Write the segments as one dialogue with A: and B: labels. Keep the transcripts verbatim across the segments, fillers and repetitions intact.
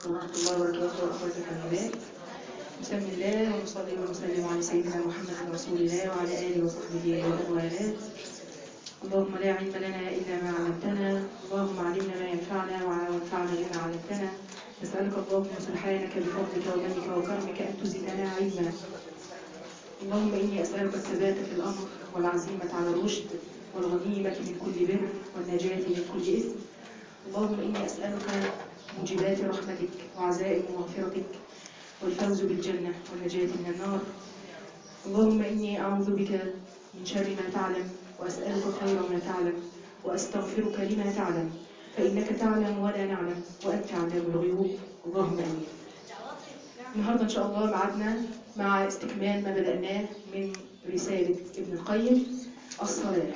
A: ورحمة الله وبركاته. أخواتي الحبيبات، بسم الله ونصلي ونسلم على سيدنا محمد رسول الله وعلى آله وصحبه وآله. اللهم لا علم لنا إلا ما علمتنا، اللهم علمنا ما ينفعنا وانفعنا بما علمتنا. نسألك اللهم سبحانك بفضلك ومنك وكرمك أن تزيدنا علما. اللهم إني أسألك الثبات في الأمر والعزيمة على الرشد والغنيمة من كل بر والنجاة من كل إثم. اللهم إني أسألك موجبات رحمتك وعزائم مغفرتك والفوز بالجنة والنجاة من النار. اللهم إني أعوذ بك من شر ما تعلم وأسألك خير ما تعلم وأستغفرك لما تعلم، فإنك تعلم ولا نعلم وأنت علام الغيوب. اللهم آمين. النهاردة إن شاء الله معدنا مع استكمال ما بدأناه من رسالة ابن القيم الصلاة.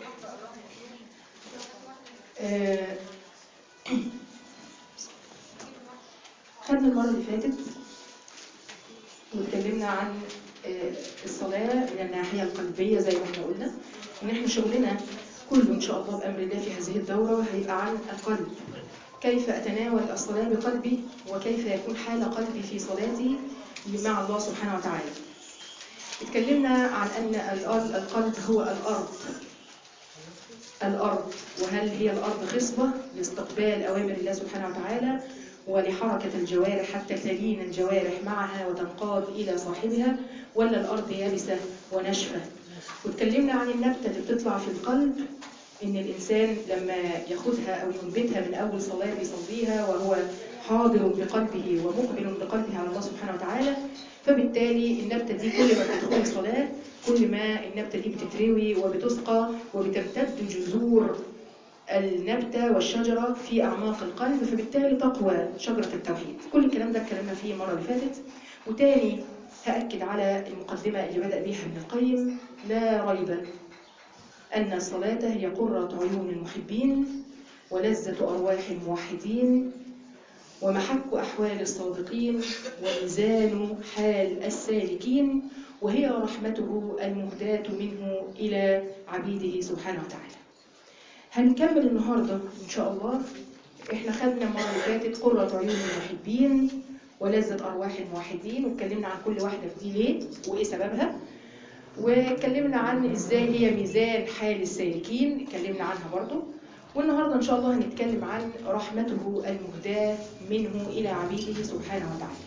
A: آه خدنا المرة اللي فاتت واتكلمنا عن الصلاة من الناحية القلبية زي ما احنا قلنا، ان احنا شغلنا كله ان شاء الله بأمر الله في هذه الدورة هيبقى عن القلب، كيف أتناول الصلاة بقلبي وكيف يكون حال قلبي في صلاتي مع الله سبحانه وتعالى. اتكلمنا عن أن القلب هو الأرض الأرض وهل هي الأرض خصبة لاستقبال أوامر الله سبحانه وتعالى ولحركة الجوارح حتى تلين الجوارح معها وتنقاد إلى صاحبها، ولا الأرض يابسة وناشفة. واتكلمنا عن النبتة اللي بتطلع في القلب، إن الإنسان لما ياخدها أو ينبتها من أول صلاة بيصليها وهو حاضر بقلبه ومقبل بقلبه على الله سبحانه وتعالى، فبالتالي النبتة دي كل ما بتدخل الصلاة كل ما النبتة دي بتتروي وبتسقى وبتمتد جذور النبتة والشجرة في أعماق القلب، فبالتالي تقوى شجرة التوحيد. كل الكلام ده اتكلمنا فيه المرة اللي فاتت. وتاني هأكد على المقدمة اللي بدأ بيها ابن القيم: لا ريب أن الصلاة هي قرة عيون المحبين ولذة أرواح الموحدين ومحك أحوال الصادقين وميزان حال السالكين، وهي رحمته المهداة منه إلى عبيده سبحانه وتعالى. هنكمل النهاردة إن شاء الله. إحنا خدنا المرة اللي فاتت قرة عيون المحبين ولذة أرواح الموحدين، واتكلمنا عن كل واحدة دي ليه وإيه سببها، واتكلمنا عن إزاي هي ميزان حال السالكين، اتكلمنا عنها برضو. والنهاردة إن شاء الله هنتكلم عن رحمته المهداة منه إلى عبيده سبحانه وتعالى.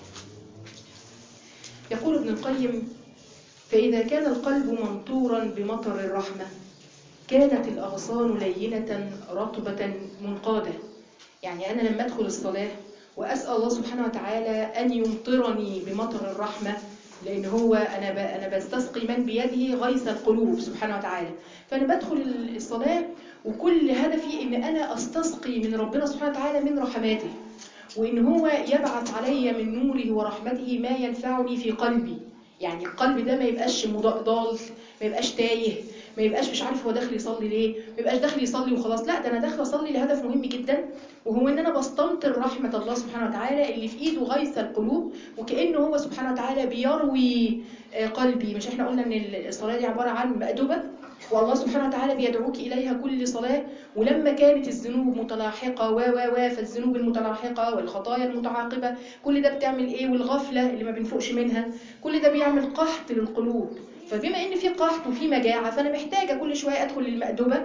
A: يقول ابن القيم: فإذا كان القلب ممطورا بمطر الرحمة كانت الأغصان لينة رطبة منقادة. يعني أنا لما أدخل الصلاة وأسأل الله سبحانه وتعالى أن يمطرني بمطر الرحمة، لأن هو أنا أنا بستسقي من بيده غيث القلوب سبحانه وتعالى، فأنا بدخل الصلاة وكل هدفي إن أنا أستسقي من ربنا سبحانه وتعالى من رحماته، وإن هو يبعث علي من نوره ورحمته ما ينفعني في قلبي. يعني القلب ده ما يبقاش ضال، ما يبقاش تايه، ما يبقاش مش عارف هو داخل يصلي ليه، ما يبقاش داخل يصلي وخلاص، لا، ده انا داخل اصلي لهدف مهم جدا، وهو ان انا بستمطر رحمه الله سبحانه وتعالى اللي في ايده غيث القلوب، وكانه هو سبحانه وتعالى بيروي قلبي. مش احنا قلنا ان الصلاه دي عباره عن مأدبه، والله سبحانه وتعالى بيدعوك اليها كل صلاه، ولما كانت الذنوب متلاحقه و و و فالذنوب المتلاحقه والخطايا المتعاقبه كل ده بتعمل ايه، والغفله اللي ما بنفوقش منها كل ده بيعمل قحط للقلوب. فبما ان في قحط وفي مجاعه فانا محتاجه كل شويه ادخل للمأدبه،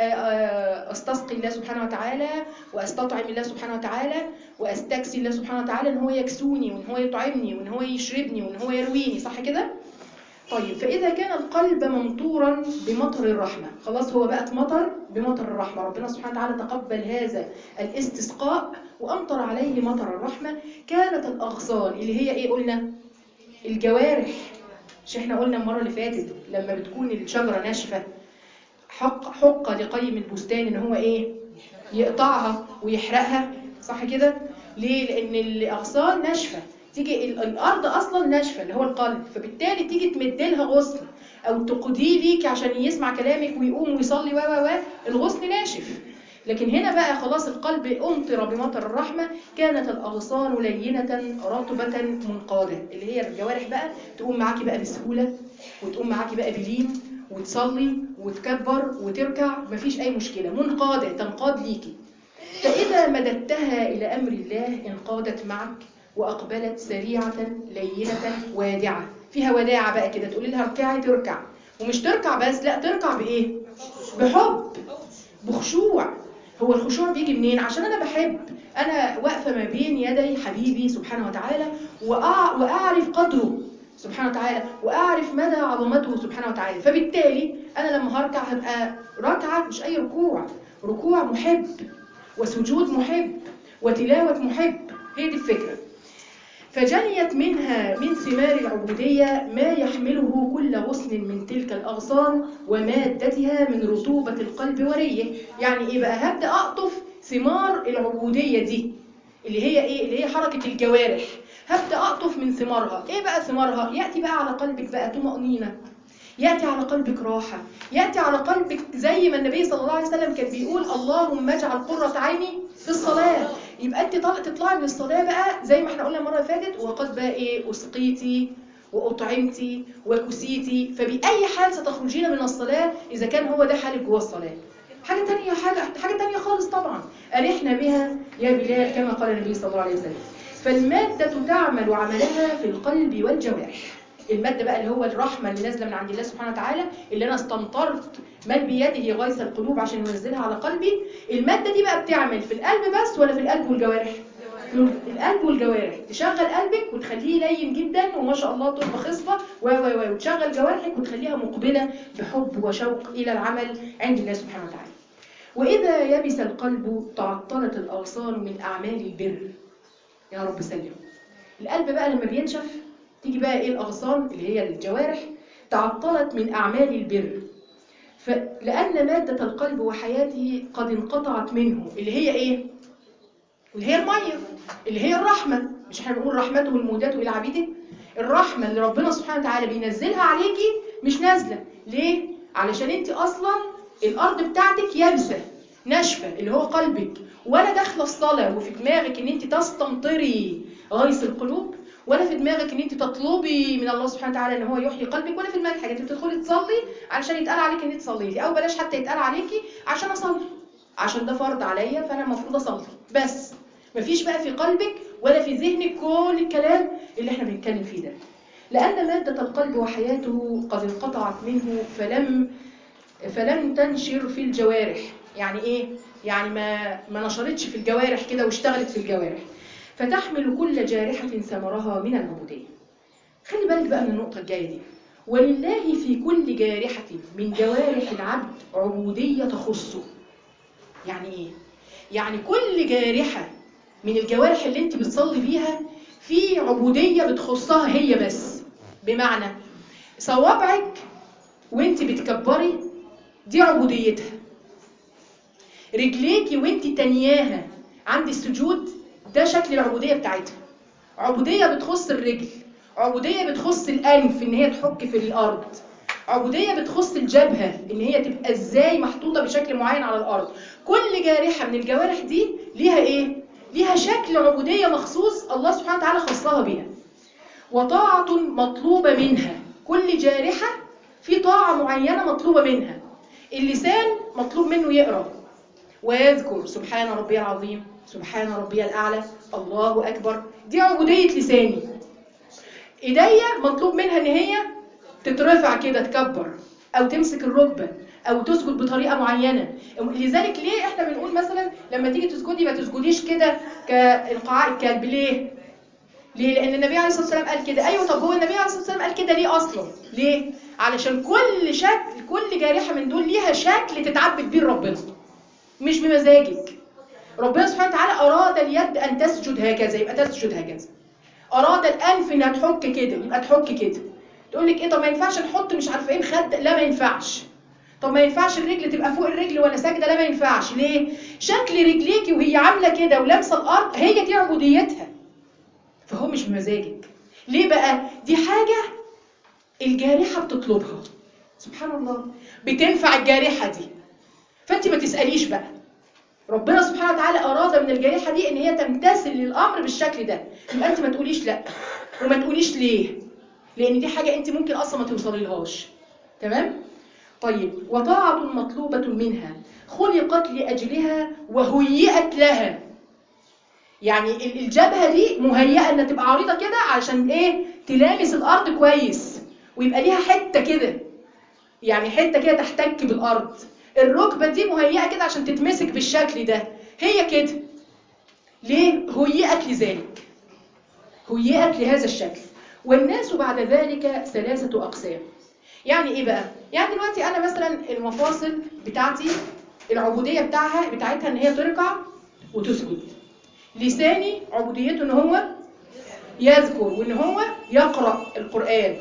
A: استسقي الله سبحانه وتعالى واستطعم الله سبحانه وتعالى واستكسي الله سبحانه وتعالى ان هو يكسوني وان هو يطعمني وان هو يشربني وان هو يرويني، صح كده؟ طيب، فاذا كان القلب ممطورا بمطر الرحمه، خلاص هو بقت مطر بمطر الرحمه، ربنا سبحانه وتعالى تقبل هذا الاستسقاء وامطر عليه مطر الرحمه، كانت الاغصان اللي هي ايه قلنا؟ الجوارح. مش احنا قلنا المره اللي فاتت لما بتكون الشجره ناشفه حق حق لقيم البستان ان هو ايه؟ يقطعها ويحرقها، صح كده؟ ليه؟ لان الاغصان ناشفه، تيجي الارض اصلا ناشفه اللي هو القلب، فبالتالي تيجي تمدلها غصن او تقضيه ليك عشان يسمع كلامك ويقوم ويصلي و و و الغصن ناشف. لكن هنا بقى خلاص القلب أمطر بمطر الرحمة، كانت الأغصان لينة رطبة منقادة، اللي هي الجوارح بقى تقوم معاكي بقى بسهولة وتقوم معاكي بقى بلين وتصلي وتكبر وتركع، مفيش أي مشكلة، منقادة تنقاد ليكي. فإذا مددتها إلى أمر الله انقادت معك وأقبلت سريعة لينة وادعة. فيها وداعة بقى كده، تقولي لها اركعي تركع، ومش تركع بس، لا تركع بإيه؟ بحب، بخشوع. هو الخشوع بيجي منين؟ عشان أنا بحب، أنا واقفة ما بين يدي حبيبي سبحانه وتعالى وأعرف قدره سبحانه وتعالى، وأعرف مدى عظمته سبحانه وتعالى. فبالتالي أنا لما هركع هبقى ركعة مش أي ركوع، ركوع محب، وسجود محب، وتلاوة محب. هي دي الفكرة. فجنيت منها من ثمار العبودية ما يحمله كل غصن من تلك الأغصان ومادتها من رطوبة القلب وريه. يعني إيه بقى؟ هبدأ أقطف ثمار العبودية دي اللي هي إيه؟ اللي هي حركة الجوارح. هبدأ أقطف من ثمارها. إيه بقى ثمارها؟ يأتي بقى على قلبك بقى طمأنينة، يأتي على قلبك راحة، يأتي على قلبك زي ما النبي صلى الله عليه وسلم كان بيقول اللهم اجعل قرة عيني في الصلاة. يبقى انت تطلعي من الصلاة بقى زي ما احنا قلنا المرة اللي فاتت، وقد بقى ايه؟ أسقيتي وأطعمتي وكسيتي. فبأي حال ستخرجين من الصلاة إذا كان هو ده حالك جوه الصلاة؟ حاجة تانية، حاجة, حاجة تانية خالص طبعا. أرحنا بها يا بلال كما قال النبي صلى الله عليه وسلم. فالمادة تعمل عملها في القلب والجوارح. المادة بقى اللي هو الرحمة اللي نازلة من عند الله سبحانه وتعالى، اللي أنا استمطرت من بيده غيث القلوب عشان ينزلها على قلبي. المادة دي بقى بتعمل في القلب بس ولا في القلب والجوارح؟ القلب والجوارح. تشغل قلبك وتخليه لين جدا وما شاء الله تربة خصبة و و و وتشغل جوارحك وتخليها مقبلة بحب وشوق إلى العمل عند الله سبحانه وتعالى. وإذا يبس القلب تعطلت الأغصان من أعمال البر. يا رب سلم. القلب بقى لما بينشف تيجي بقى ايه؟ الأغصان اللي هي الجوارح تعطلت من أعمال البر. فلأن مادة القلب وحياته قد انقطعت منه، اللي هي ايه؟ اللي هي المية، اللي هي الرحمة. مش احنا بنقول رحمته المهداة إلى عبيده؟ الرحمة اللي ربنا سبحانه وتعالى بينزلها عليكي مش نازلة. ليه؟ علشان انت أصلا الأرض بتاعتك يابسة ناشفة، اللي هو قلبك. ولا داخله الصلاة وفي دماغك ان انت تستمطري غيث القلوب، ولا في دماغك ان انت تطلبي من الله سبحانه وتعالى ان هو يحيي قلبك، ولا في دماغك حاجه. انت بتدخلي تصلي علشان يتقال عليك ان انت صليتي، او بلاش حتى يتقال عليكي عشان اصلي، عشان ده فرض عليا فانا المفروض اصلي بس. مفيش بقى في قلبك ولا في ذهنك كل الكلام اللي احنا بنتكلم فيه ده. لان ماده القلب وحياته قد انقطعت منه فلم فلم تنشر في الجوارح. يعني ايه؟ يعني ما ما نشرتش في الجوارح كده واشتغلت في الجوارح. فتحمل كل جارحة ثمرها من العبودية. خلي بالك بقى من النقطة الجاية دي. ولله في كل جارحة من جوارح العبد عبودية تخصه. يعني ايه؟ يعني كل جارحة من الجوارح اللي انت بتصلي بيها في عبودية بتخصها هي بس. بمعنى صوابعك وانت بتكبري دي عبوديتها. رجليكي وانت تنياها عند السجود ده شكل العبودية بتاعتها. عبودية بتخص الرجل، عبودية بتخص الأنف إن هي تحك في الأرض، عبودية بتخص الجبهة إن هي تبقى إزاي محطوطة بشكل معين على الأرض. كل جارحة من الجوارح دي ليها إيه؟ ليها شكل عبودية مخصوص الله سبحانه وتعالى خصها بيها. وطاعة مطلوبة منها. كل جارحة في طاعة معينة مطلوبة منها. اللسان مطلوب منه يقرأ ويذكر سبحان ربي العظيم، سبحان ربي الأعلى، الله أكبر، دي عبودية لساني. إيديا مطلوب منها إن هي تترفع كده تكبر، أو تمسك الركبة، أو تسجد بطريقة معينة. لذلك ليه إحنا بنقول مثلا لما تيجي تسجدي ما تسجديش كده كالقعاء الكلب؟ ليه؟ ليه؟ لأن النبي عليه الصلاة والسلام قال كده. أيوة، طب هو النبي عليه الصلاة والسلام قال كده ليه أصلا؟ ليه؟ علشان كل شكل، كل جارحة من دول ليها شكل تتعبد بيه ربنا، مش بمزاجك. ربنا سبحانه وتعالى أراد اليد أن تسجد هكذا يبقى تسجد هكذا، أراد الأنف إنها تحك كده يبقى تحك كده. تقول لك إيه؟ طب ما ينفعش نحط مش عارفة إيه الخد؟ لا ما ينفعش. طب ما ينفعش الرجل تبقى فوق الرجل ولا ساجدة؟ لا ما ينفعش. ليه؟ شكل رجليكي وهي عاملة كده ولامسة الأرض هي دي عبوديتها، فهو مش بمزاجك. ليه بقى؟ دي حاجة الجارحة بتطلبها. سبحان الله، بتنفع الجارحة دي. فأنت ما تسأليش بقى، ربنا سبحانه وتعالى أراد من الجارحة دي إن هي تمتثل للأمر بالشكل ده، يبقى أنت ما تقوليش لأ وما تقوليش ليه، لأن دي حاجة أنت ممكن أصلا ما توصلي لهاش. تمام؟ طيب، وطاعة مطلوبة منها خلقت لأجلها وهيئت لها. يعني الجبهة دي مهيئة انها تبقى عريضة كده عشان ايه؟ تلامس الارض كويس ويبقى ليها حتة كده، يعني حتة كده تحتك بالارض. الركبة دي مهيئة كده عشان تتمسك بالشكل ده، هي كده. ليه؟ هيئت لذلك، هيئت لهذا الشكل. والناس بعد ذلك ثلاثة أقسام. يعني إيه بقى؟ يعني دلوقتي أنا مثلا المفاصل بتاعتي العبودية بتاعها بتاعتها إن هي تركع وتسجد. لساني عبوديته إن هو يذكر وإن هو يقرأ القرآن.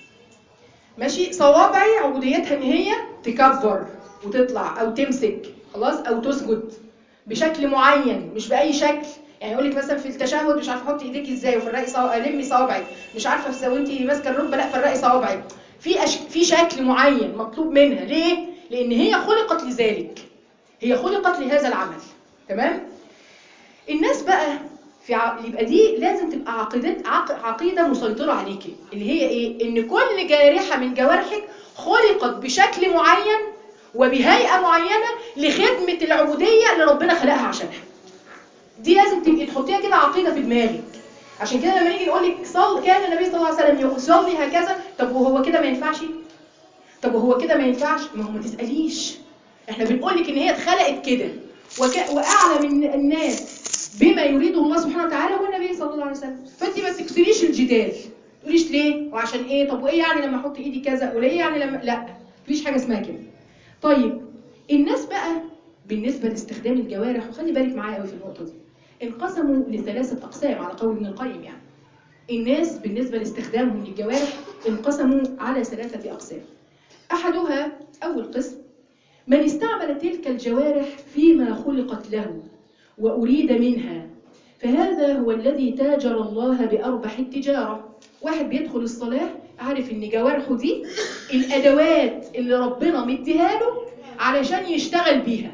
A: ماشي. صوابعي عبوديتها إن هي تكبر وتطلع أو تمسك خلاص أو تسجد بشكل معين مش بأي شكل. يعني يقول لك مثلا في التشهد مش عارفه حطي ايديك ازاي وفرقي صو... لمي صوابعك، مش عارفه في وانت ماسكه الركبه لا فرقي صوابعك. في أش... في شكل معين مطلوب منها. ليه؟ لان هي خلقت لذلك، هي خلقت لهذا العمل. تمام. الناس بقى في ع... يبقى دي لازم تبقى عقيده عق... عقيده مسيطره عليكي، اللي هي ايه؟ ان كل جارحه من جوارحك خلقت بشكل معين وبهيئه معينه لخدمه العبوديه اللي ربنا خلقها عشانها. دي لازم تبقي تحطيها كده عقيده في دماغك. عشان كده لما نيجي نقول لك صل كان النبي صلى الله عليه وسلم يصلي هكذا، طب وهو كده ما ينفعش؟ طب وهو كده ما ينفعش؟ ما هو ما تساليش، احنا بنقول لك ان هي اتخلقت كده، وك... واعلم الناس بما يريده الله سبحانه وتعالى هو النبي صلى الله عليه وسلم. فانت ما تكسريش الجدال، تقوليش ليه وعشان ايه، طب وايه يعني لما احط ايدي كذا، ولا ايه يعني لما، لا مفيش حاجه اسمها كده. طيب الناس بقى بالنسبه لاستخدام الجوارح، وخلي بالك معايا قوي في النقطه دي، انقسموا لثلاثة أقسام على قول ابن القيم. يعني الناس بالنسبة لاستخدامهم للجوارح انقسموا على ثلاثة أقسام. أحدها أول قسم من استعمل تلك الجوارح فيما خلقت له وأريد منها، فهذا هو الذي تاجر الله بأربح التجارة. واحد بيدخل الصلاة عارف إن جوارحه دي الأدوات اللي ربنا مديها له علشان يشتغل بيها،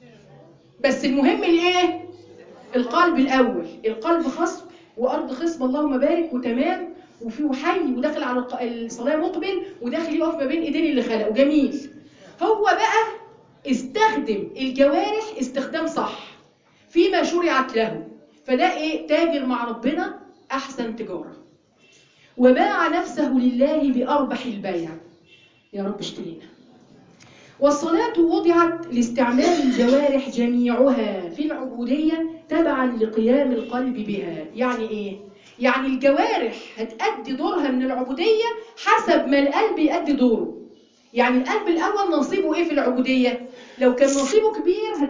A: بس المهم الإيه؟ القلب الأول. القلب خصب وأرض خصب اللهم بارك وتمام وفي وحي وداخل على الصلاة مقبل وداخل يقف ما بين إيدين اللي خلقه جميل. هو بقى استخدم الجوارح استخدام صح فيما شرعت له، فده إيه؟ تاجر مع ربنا أحسن تجارة، وباع نفسه لله بأربح البيع. يا رب اشترينا. والصلاة وضعت لاستعمال الجوارح جميعها في العبودية تبعا لقيام القلب بها. يعني ايه؟ يعني الجوارح هتأدي دورها من العبودية حسب ما القلب يأدي دوره. يعني القلب الأول نصيبه ايه في العبودية؟ لو كان نصيبه كبير